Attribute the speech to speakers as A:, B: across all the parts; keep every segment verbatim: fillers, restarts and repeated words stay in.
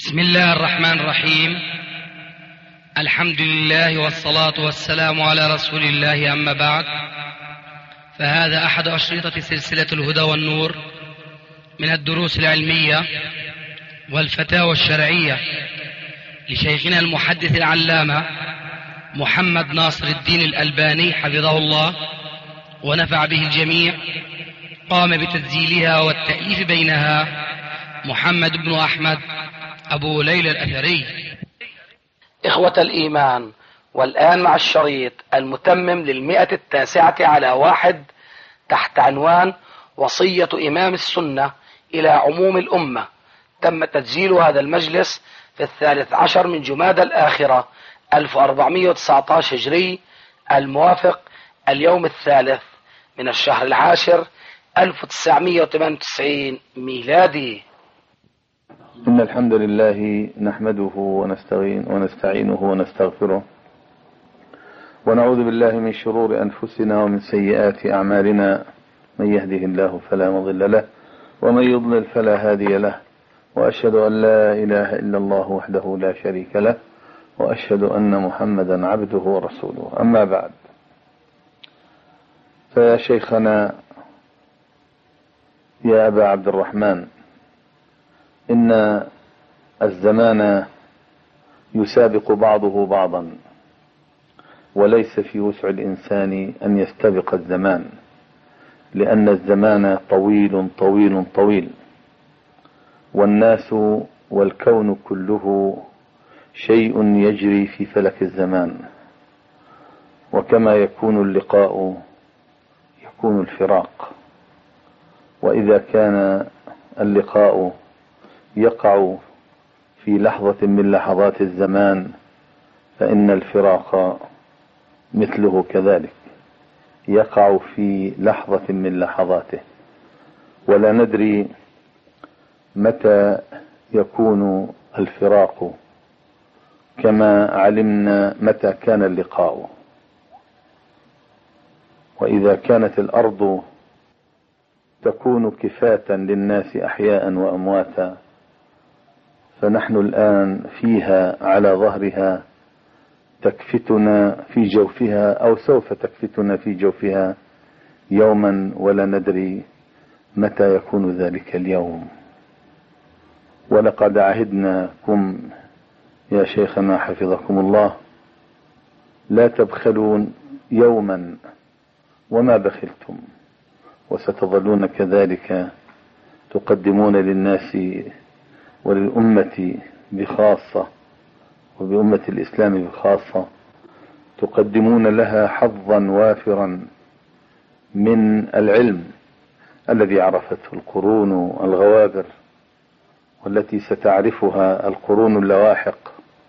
A: بسم الله الرحمن الرحيم. الحمد لله والصلاة والسلام على رسول الله، أما بعد، فهذا أحد أشرطة سلسلة الهدى والنور من الدروس العلمية والفتاوى الشرعية لشيخنا المحدث العلامة محمد ناصر الدين الألباني حفظه الله ونفع به الجميع. قام بتسجيلها والتأليف بينها محمد بن أحمد أبو ليلى الأثري.
B: إخوة الإيمان، والآن مع الشريط المتمم للمئة التاسعة على واحد تحت عنوان وصية إمام السنة إلى عموم الأمة. تم تسجيل هذا المجلس في الثالث عشر من جمادى الآخرة ألف وأربعمائة وتسعة عشر هجري، الموافق اليوم الثالث من الشهر العاشر ألف وتسعمائة وثمانية وتسعين ميلادي.
C: إن الحمد لله نحمده ونستعين ونستعينه ونستغفره، ونعوذ بالله من شرور أنفسنا ومن سيئات أعمالنا. من يهده الله فلا مضل له، ومن يضلل فلا هادي له، وأشهد أن لا إله إلا الله وحده لا شريك له، وأشهد أن محمدا عبده ورسوله. أما بعد، فيا شيخنا يا أبا عبد الرحمن، إن الزمان يسابق بعضه بعضا، وليس في وسع الإنسان أن يستبق الزمان، لأن الزمان طويل طويل طويل، والناس والكون كله شيء يجري في فلك الزمان. وكما يكون اللقاء يكون الفراق، وإذا كان اللقاء يقع في لحظة من لحظات الزمان، فإن الفراق مثله كذلك يقع في لحظة من لحظاته، ولا ندري متى يكون الفراق، كما علمنا متى كان اللقاء. وإذا كانت الأرض تكون كفاة للناس أحياء وأمواتا، فنحن الآن فيها على ظهرها، تكفتنا في جوفها أو سوف تكفتنا في جوفها يوما، ولا ندري متى يكون ذلك اليوم. ولقد عهدناكم يا شيخنا حفظكم الله لا تبخلون يوما وما بخلتم، وستظلون كذلك تقدمون للناس وللأمة بخاصة، وبأمة الإسلام بخاصة، تقدمون لها حظا وافرا من العلم الذي عرفته القرون الغوابر، والتي ستعرفها القرون اللواحق.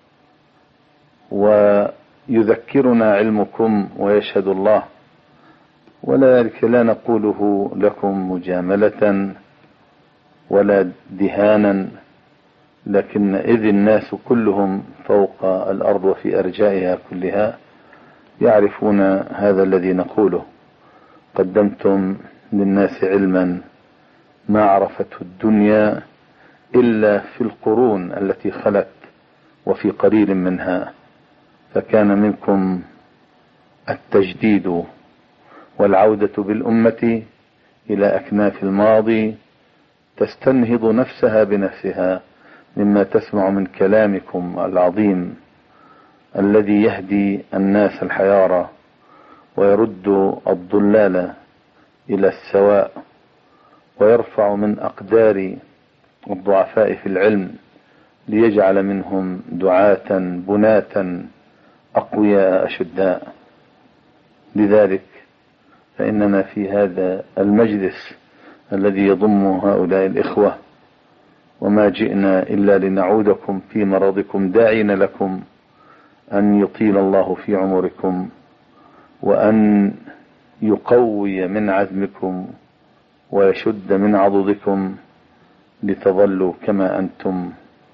C: ويذكرنا علمكم ويشهد الله، وذلك لا نقوله لكم مجاملة ولا دهانا، لكن إذ الناس كلهم فوق الأرض وفي أرجائها كلها يعرفون هذا الذي نقوله. قدمتم للناس علما ما عرفته الدنيا إلا في القرون التي خلت وفي قليل منها، فكان منكم التجديد والعودة بالأمة إلى أكناف الماضي، تستنهض نفسها بنفسها مما تسمع من كلامكم العظيم الذي يهدي الناس الحيارى ويرد الضلال إلى السواء، ويرفع من أقدار الضعفاء في العلم ليجعل منهم دعاة بناة أقوياء أشداء. لذلك فإننا في هذا المجلس الذي يضم هؤلاء الإخوة، وما جئنا إلا لنعودكم في مرضكم، داعين لكم أن يطيل الله في عمركم، وأن يقوي من عزمكم ويشد من عضدكم لتظلوا كما أنتم.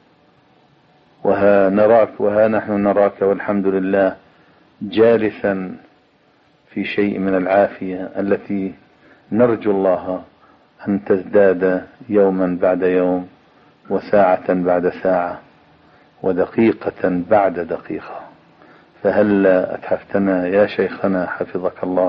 C: وها نراك وها نحن نراك والحمد لله جالسا في شيء من العافية التي نرجو الله أن تزداد يوما بعد يوم وساعة بعد ساعة. ودقيقة بعد دقيقة. فهل أتحفتنا يا شيخنا حفظك الله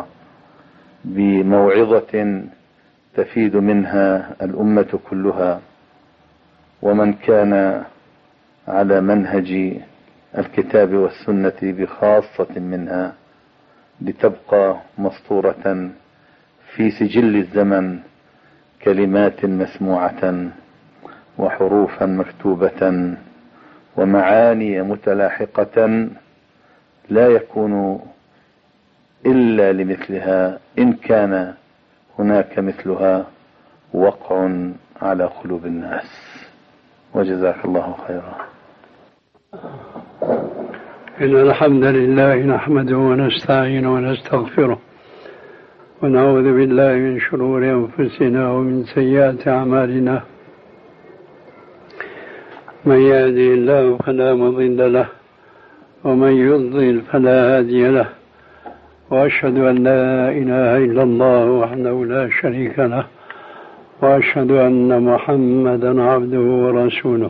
C: بموعظة تفيد منها الأمة كلها ومن كان على منهج الكتاب والسنة بخاصة منها، لتبقى مسطورة في سجل الزمن كلمات مسموعة وحروفا مكتوبة ومعاني متلاحقة لا يكون إلا لمثلها إن كان هناك مثلها وقع على قلوب الناس. وجزاك الله خيرا.
D: إن الحمد لله نحمده ونستعينه ونستغفره ونعوذ بالله من شرور أنفسنا ومن سيئات أعمالنا. من يهده الله فلا مضل له ومن يضلل فلا هادي له، وأشهد أن لا إله إلا الله وحده لا شريك له، وأشهد أن محمدا عبده ورسوله.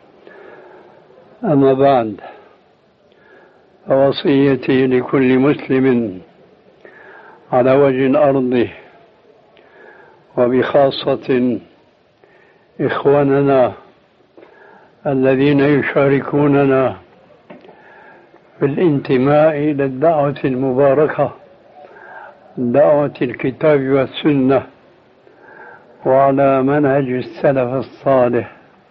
D: أما بعد، فوصيتي لكل مسلم على وجه الأرض وبخاصة إخواننا الذين يشاركوننا في الانتماء إلى الدعوة المباركة، دعوة الكتاب والسنة وعلى منهج السلف الصالح،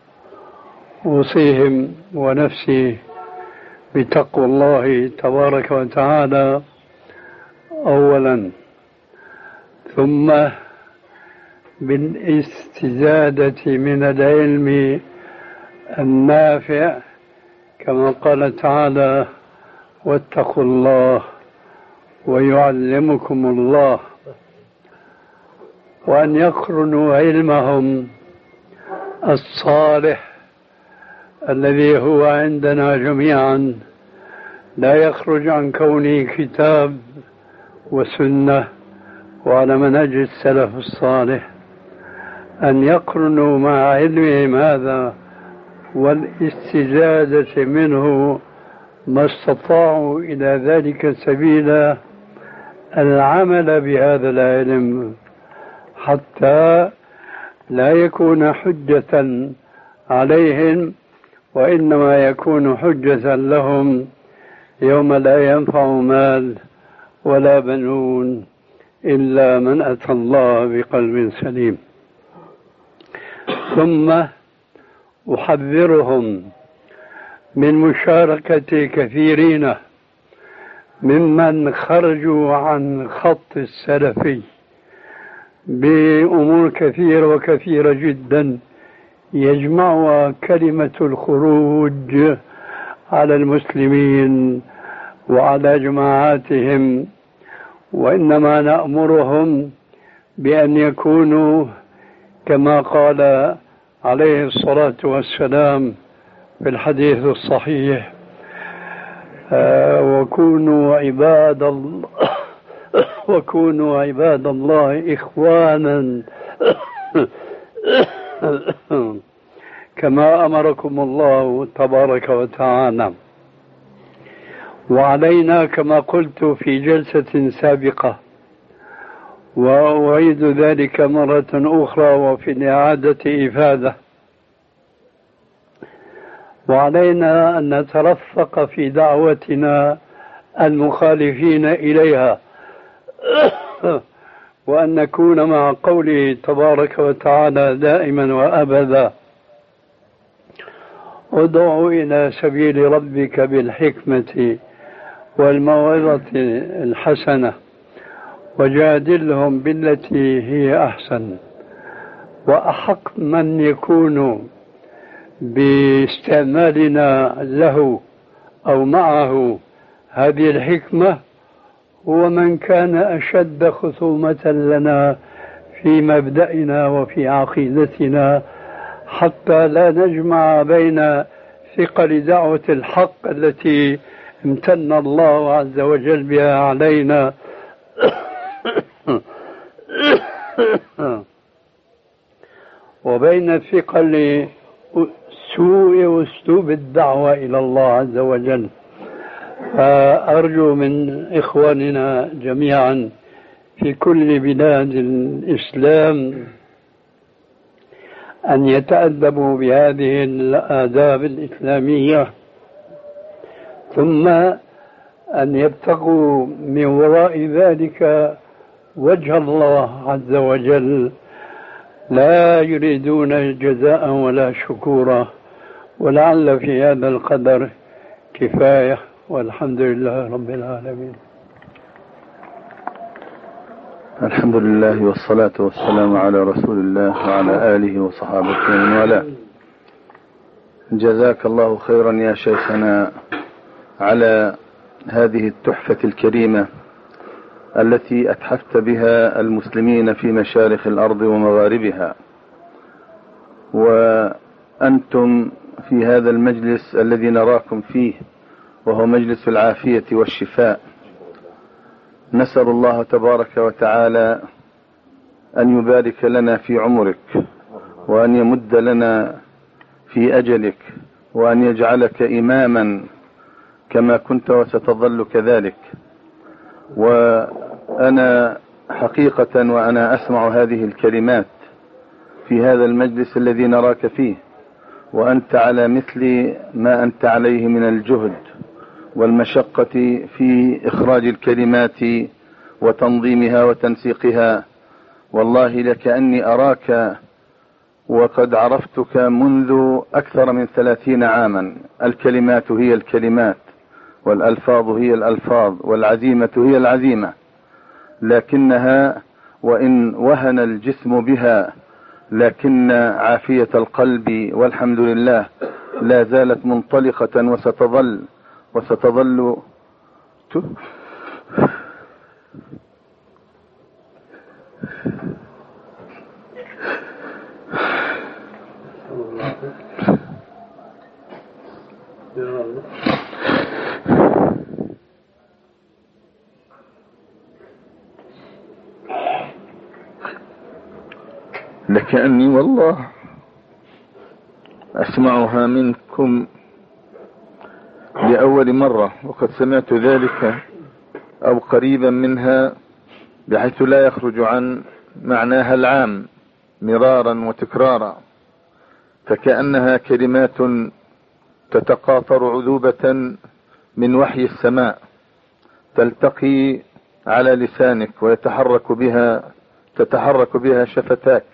D: أوصيهم ونفسي بتقوى الله تبارك وتعالى أولا، ثم بالاستزادة من العلم النافع كما قال تعالى: واتقوا الله ويعلمكم الله، وأن يقرنوا علمهم الصالح الذي هو عندنا جميعا لا يخرج عن كونه كتاب وسنة وعلى منهج السلف الصالح، أن يقرنوا مع علمهم هذا والاستزادة منه ما استطاعوا إلى ذلك سبيلا العمل بهذا العلم، حتى لا يكون حجة عليهم، وإنما يكون حجة لهم يوم لا ينفع مال ولا بنون إلا من أتى الله بقلب سليم. ثم أحذرهم من مشاركة كثيرين ممن خرجوا عن خط السلفي بأمور كثيرة وكثيرة جدا يجمعها كلمة الخروج على المسلمين وعلى جماعاتهم، وإنما نأمرهم بأن يكونوا كما قال عليه الصلاة والسلام في الحديث الصحيح: آه وكونوا عباد الله وكونوا عباد الله إخوانا كما أمركم الله تبارك وتعالى. وعلينا كما قلت في جلسة سابقة، وأعيد ذلك مرة أخرى وفي الإعادة إفادة، وعلينا أن نترفق في دعوتنا المخالفين إليها، وأن نكون مع قوله تبارك وتعالى دائما وأبدا: ادع إلى سبيل ربك بالحكمة والموعظة الحسنة وجادلهم بالتي هي أحسن. وأحق من يكون باستعمالنا له أو معه هذه الحكمة هو من كان أشد خصومة لنا في مبدأنا وفي عقيدتنا، حتى لا نجمع بين ثقل دعوة الحق التي امتن الله عز وجل بها علينا وبين ثقل سوء أسلوب الدعوة إلى الله عز وجل. فأرجو من إخواننا جميعا في كل بلاد الإسلام أن يتأدبوا بهذه الآداب الإسلامية، ثم أن يبتغوا من وراء ذلك وجه الله عز وجل، لا يريدون جزاء ولا شكورا. ولعل في هذا القدر كفاية، والحمد لله رب العالمين.
C: الحمد لله والصلاة والسلام على رسول الله وعلى آله وصحابته ومن والاه. جزاك الله خيرا يا شيخنا على هذه التحفة الكريمة التي أتحفت بها المسلمين في مشارق الأرض ومغاربها، وأنتم في هذا المجلس الذي نراكم فيه وهو مجلس العافية والشفاء. نسأل الله تبارك وتعالى أن يبارك لنا في عمرك، وأن يمد لنا في أجلك، وأن يجعلك إماما كما كنت وستظل كذلك. وأنا حقيقة وأنا أسمع هذه الكلمات في هذا المجلس الذي نراك فيه، وأنت على مثل ما أنت عليه من الجهد والمشقة في إخراج الكلمات وتنظيمها وتنسيقها، والله لكأني أراك وقد عرفتك منذ أكثر من ثلاثين عاما. الكلمات هي الكلمات، والألفاظ هي الألفاظ، والعزيمة هي العزيمة، لكنها وإن وهن الجسم بها لكن عافية القلب والحمد لله لا زالت منطلقة وستظل وستظل لكأني والله أسمعها منكم لأول مرة، وقد سمعت ذلك أو قريبا منها بحيث لا يخرج عن معناها العام مرارا وتكرارا، فكأنها كلمات تتقاطر عذوبة من وحي السماء تلتقي على لسانك ويتحرك بها تتحرك بها شفتاك،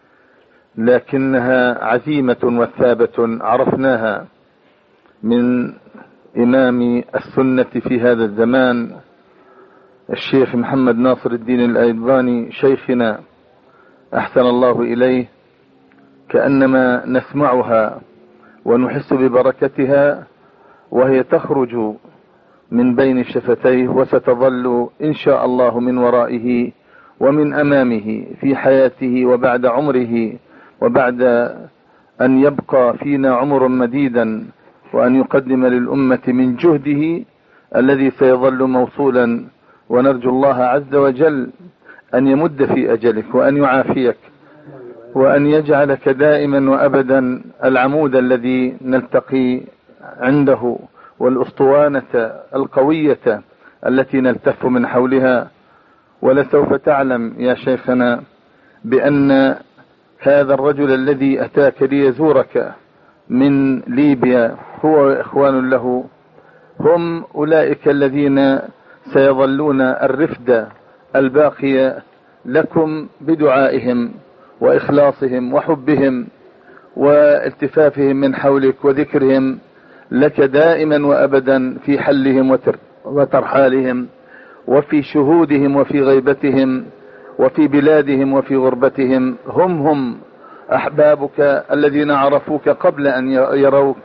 C: لكنها عزيمة وثابة عرفناها من إمام السنة في هذا الزمان الشيخ محمد ناصر الدين الألباني شيخنا أحسن الله إليه، كأنما نسمعها ونحس ببركتها وهي تخرج من بين شفتيه، وستظل إن شاء الله من ورائه ومن أمامه في حياته وبعد عمره، وبعد أن يبقى فينا عمر مديدا، وأن يقدم للأمة من جهده الذي سيظل موصولا. ونرجو الله عز وجل أن يمد في أجلك، وأن يعافيك، وأن يجعلك دائما وأبدا العمود الذي نلتقي عنده، والأسطوانة القوية التي نلتف من حولها. ولسوف تعلم يا شيخنا بأن هذا الرجل الذي أتاك ليزورك من ليبيا هو إخوان له، هم أولئك الذين سيظلون الرفد الباقية لكم بدعائهم وإخلاصهم وحبهم والتفافهم من حولك، وذكرهم لك دائما وأبدا في حلهم وترحالهم، وفي شهودهم وفي غيبتهم، وفي بلادهم وفي غربتهم. هم هم أحبابك الذين عرفوك قبل أن يروك،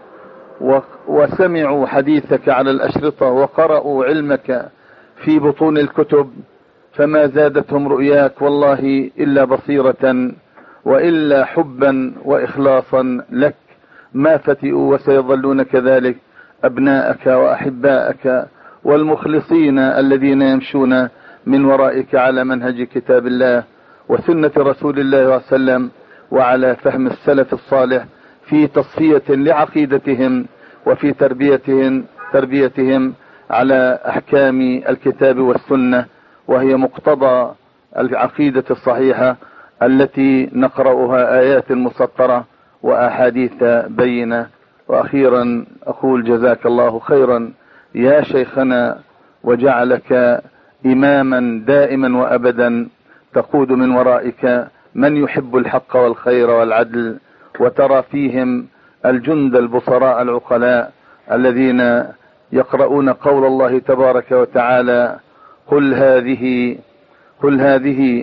C: وسمعوا حديثك على الأشرطة، وقرأوا علمك في بطون الكتب، فما زادتهم رؤياك والله إلا بصيرة وإلا حبا وإخلاصا لك. ما فتئوا وسيظلون كذلك أبناءك وأحباءك والمخلصين الذين يمشون من ورائك على منهج كتاب الله وسنة رسول الله صلى الله عليه وسلم، وعلى فهم السلف الصالح في تصفية لعقيدتهم وفي تربيتهم تربيتهم على أحكام الكتاب والسنة، وهي مقتضى العقيدة الصحيحة التي نقرأها آيات مسطرة وأحاديث بينة. وأخيرا أقول جزاك الله خيرا يا شيخنا، وجعلك إماما دائما وأبدا تقود من ورائك من يحب الحق والخير والعدل، وترى فيهم الجند البصراء العقلاء الذين يقرؤون قول الله تبارك وتعالى: قل هذه قل هذه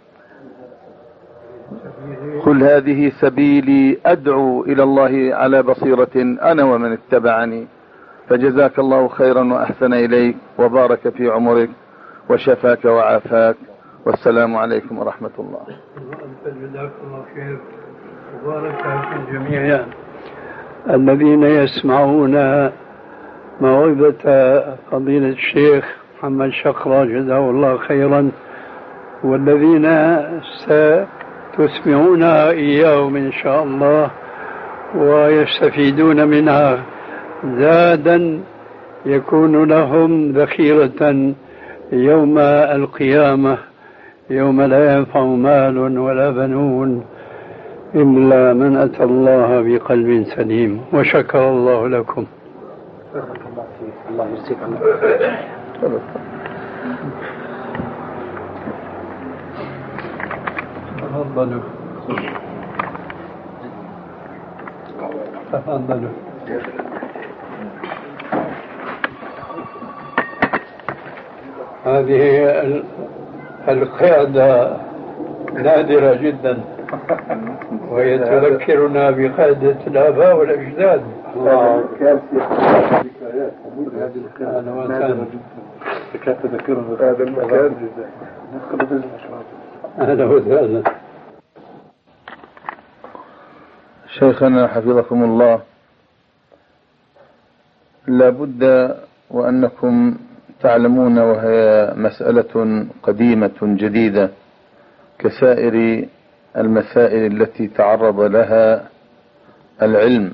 C: قل هذه سبيلي أدعو إلى الله على بصيرة أنا ومن اتبعني. فجزاك الله خيرا وأحسن إليك وبارك في عمرك وشفاك وعافاك، والسلام عليكم ورحمة الله.
D: جزاك الله خير وبارك في الجميع الذين يسمعون موعظة فضيلة الشيخ محمد شقرة جزاه الله خيرا، والذين ستسمعونها إياهم إن شاء الله ويستفيدون منها زادا يكون لهم ذخيرة يوم القيامة، يوم لا ينفع مال ولا بنون إلا من أتى الله بقلب سليم. وشكر الله لكم.
B: الله يجزيكم.
D: تفضلوا تفضلوا. هذه القيادة نادرة جدا، وهي تذكرنا بقيادة الآباء والأجداد.
C: هذا المكان
D: أهلا وسهلا.
C: شيخنا حفظكم الله، لابد وأنكم تعلمون، وهي مسألة قديمة جديدة كسائر المسائل التي تعرض لها العلم،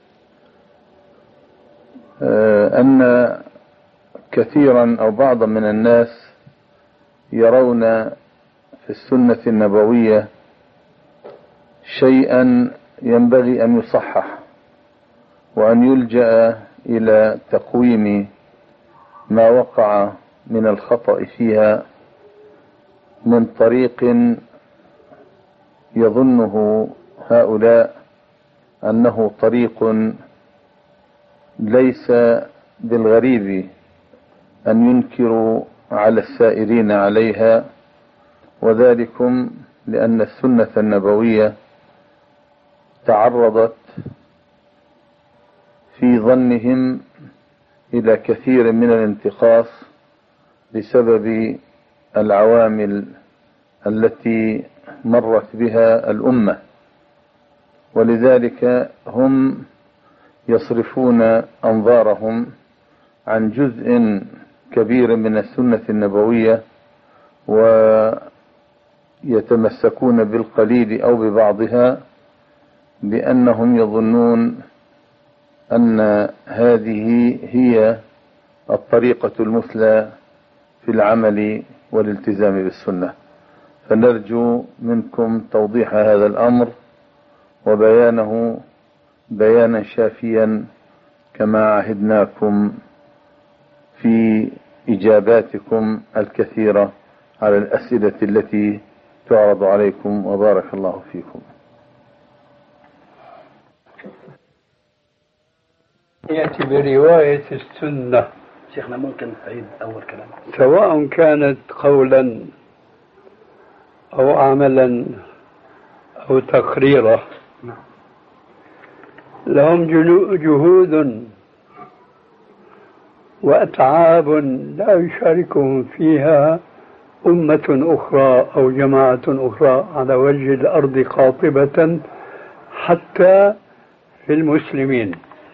C: أن كثيرا أو بعضا من الناس يرون في السنة النبوية شيئا ينبغي أن يصحح، وأن يلجأ إلى تقويم ما وقع من الخطأ فيها من طريق يظنه هؤلاء أنه طريق ليس بالغريب أن ينكروا على السائرين عليها، وذلكم لأن السنة النبوية تعرضت في ظنهم إلى كثير من الانتقاص بسبب العوامل التي مرت بها الأمة، ولذلك هم يصرفون أنظارهم عن جزء كبير من السنة النبوية ويتمسكون بالقليل أو ببعضها، لأنهم يظنون أن هذه هي الطريقة المثلى في العمل والالتزام بالسنة. فنرجو منكم توضيح هذا الأمر وبيانه بيانا شافيا كما عهدناكم في إجاباتكم الكثيرة على الأسئلة التي تعرض عليكم، وبارك الله فيكم.
D: يأتي برواية السنة.
B: شيخنا ممكن تعيد أول كلام؟
D: سواء كانت قولا أو عملا أو تقريرا، لهم جهود وأتعاب لا يشاركهم فيها أمة أخرى أو جماعة أخرى على وجه الأرض قاطبة حتى في المسلمين.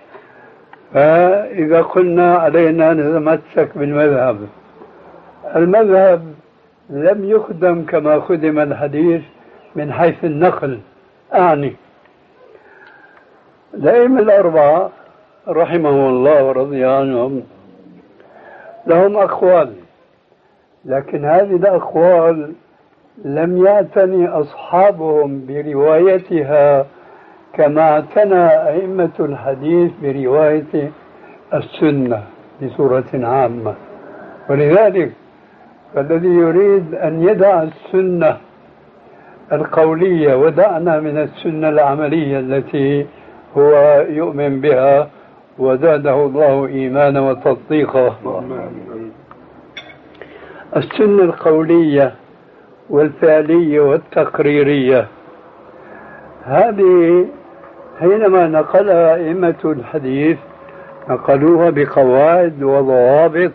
D: فإذا قلنا علينا نتمسك بالمذهب، المذهب لم يخدم كما خدم الحديث من حيث النقل، أعني الأئمة الأربعة رحمهم الله ورضي عنهم لهم أقوال، لكن هذه الأقوال لم يعتني أصحابهم بروايتها كما اعتنى أئمة الحديث برواية السنة بصورة عامة. ولذلك فالذي يريد أن يدع السنة القولية ودعنا من السنة العملية التي هو يؤمن بها وزاده الله إيمانا وتصديقا، السنة القولية والفعلية والتقريرية هذه حينما نقلها أئمة الحديث نقلوها بقواعد وضوابط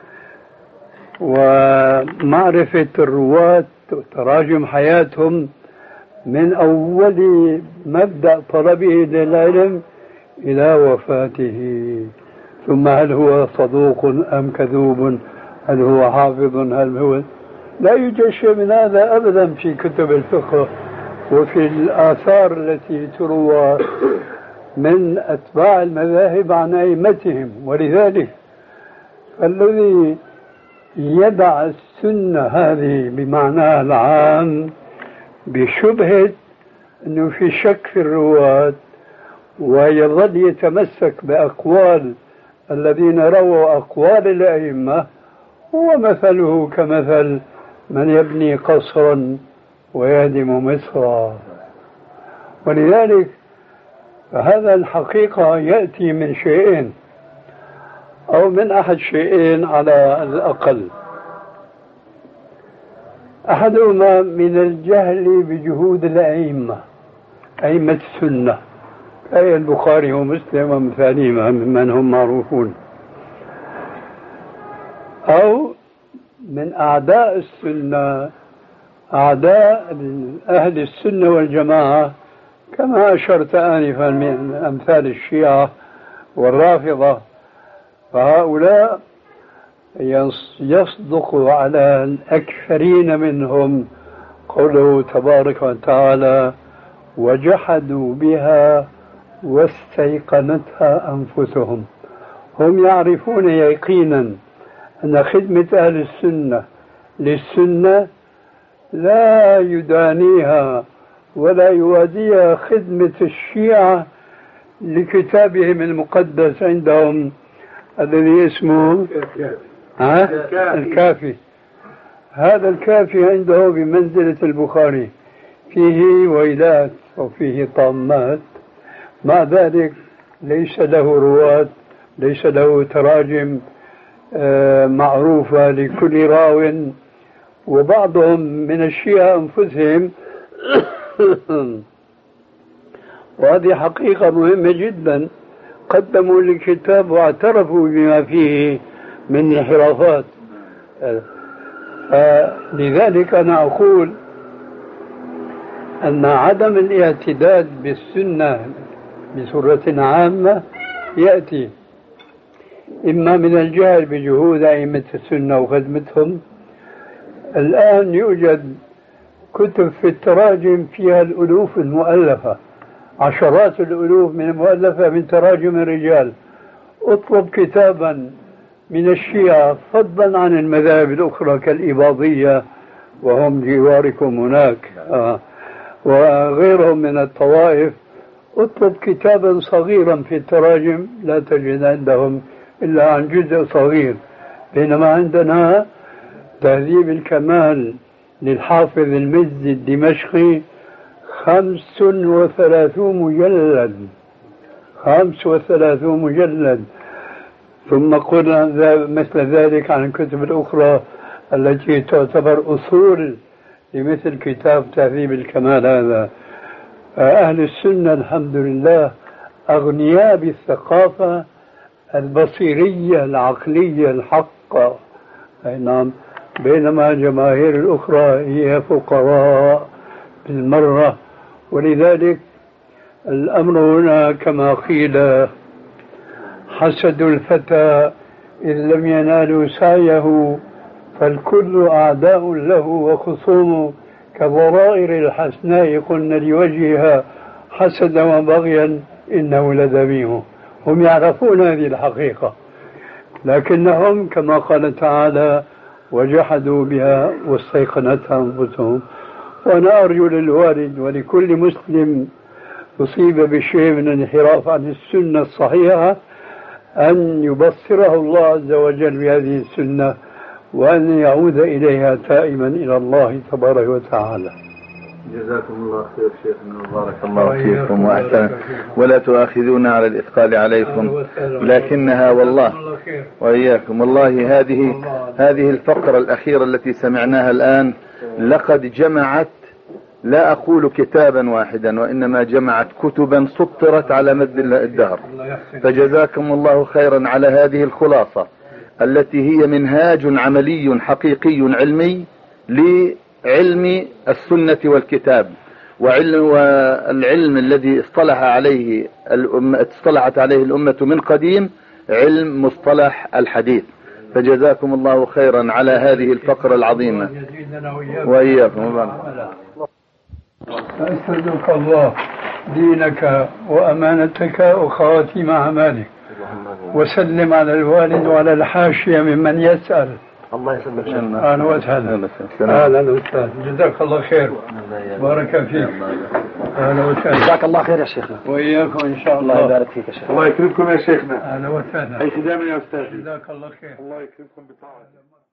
D: ومعرفة الرواة وتراجم حياتهم من أول مبدأ طلبه للعلم إلى وفاته، ثم هل هو صدوق أم كذوب، هل هو حافظ، هل هو لا يوجد شيء من هذا أبدا في كتب الفقه وفي الآثار التي تروى من أتباع المذاهب عن أئمتهم. ولذلك الذي يدع السنة هذه بمعناها العام بشبهة أنه في شك في الرواة ويظل يتمسك بأقوال الذين رووا أقوال الأئمة هو مثله كمثل من يبني قصرا ويهدم مصرا. ولذلك فهذا الحقيقة يأتي من شيئين أو من أحد شيئين على الأقل. أحدهما من الجهل بجهود الأئمة، أئمة السنة أي البخاري ومسلم ومثالهما ممن هم معروفون، أو من أعداء السنة، أعداء أهل السنة والجماعة كما أشرت آنفا من أمثال الشيعة والرافضة. فهؤلاء يصدق على الأكثرين منهم قوله تبارك وتعالى وجحدوا بها واستيقنتها أنفسهم. هم يعرفون يقينا أن خدمة أهل السنة للسنة لا يدانيها ولا يوازيها خدمة الشيعة لكتابهم المقدس عندهم الذي اسمه الكافي. هذا الكافي عنده بمنزلة البخاري، فيه ويلات وفيه طامات، مع ذلك ليس له رواة، ليس له تراجم معروفة لكل راو. وبعضهم من الشيعة أنفسهم وهذه حقيقة مهمة جدا قدموا الكتاب واعترفوا بما فيه من انحرافات. لذلك أنا أقول أن عدم الاعتداد بالسنة بصورة عامة يأتي إما من الجهل بجهود أئمة السنة وخدمتهم. الآن يوجد كتب في التراجم فيها الألوف المؤلفة، عشرات الألوف من المؤلفة من تراجم الرجال. اطلب كتابا من الشيعة فضلا عن المذاهب الأخرى كالإباضية وهم جواركم هناك آه. وغيرهم من الطوائف، اطلب كتابا صغيرا في التراجم لا تجد عندهم إلا عن جزء صغير، بينما عندنا تهذيب الكمال للحافظ المزي الدمشقي خمس وثلاثون مجلد، خمس وثلاثون مجلد. ثم قلنا مثل ذلك عن الكتب الأخرى التي تعتبر أصول لمثل كتاب تهذيب الكمال هذا. أهل السنة الحمد لله أغنياء بالثقافة البصيرية العقلية الحقة، أي نعم، بينما جماهير الأخرى هي فقراء بالمرة. ولذلك الأمر هنا كما قيل حسد الفتى إذ لم ينالوا سعيه فالكل أعداء له وخصوم كضرائر الحسناء قلنا لوجهها حسدا وبغيا إنه لذميم. هم يعرفون هذه الحقيقة، لكنهم كما قال تعالى وجحدوا بها واستيقنتها أنفسهم. وأنا أرجو للوالد ولكل مسلم أصيب بشيء من الانحراف عن السنة الصحيحة أن يبصره الله عز وجل بهذه السنة، وأن يعود إليها تائما إلى الله تبارك وتعالى.
C: جزاكم الله خير شيخنا، بارك الله فيكم وأحسن، ولا تؤاخذونا على الإثقال عليكم، لكنها والله وإياكم والله هذه هذه الفقرة الأخيرة التي سمعناها الآن لقد جمعت، لا أقول كتابا واحدا، وإنما جمعت كتبا سطرت على مد الدهر. فجزاكم الله خيرا على هذه الخلاصة التي هي منهاج عملي حقيقي علمي لعلم السنة والكتاب، وعلم والعلم الذي اصطلح عليه الأمة اصطلحت عليه الأمة من قديم، علم مصطلح الحديث. فجزاكم الله خيرا على هذه الفقرة العظيمة وإياكم.
D: أسألك الله دينك وأمانتك وخواتيم أعمالك، وسلم على الوالد وعلى الحاشية ممن يسأل.
C: الله يسلمك.
D: أهلا وسهلا. أهلا وسهلا، جزاك الله خير، بارك فيك. أهلا وسهلا،
B: جزاك الله خير يا شيخنا.
D: وإياكم إن شاء الله.
B: الله يبارك فيك يا شيخ.
C: الله يكرمكم يا شيخنا.
D: أهلا وسهلا.
C: أي خدامة يا أستاذ.
D: جزاك الله خير.
C: الله يكرمكم بطاعته.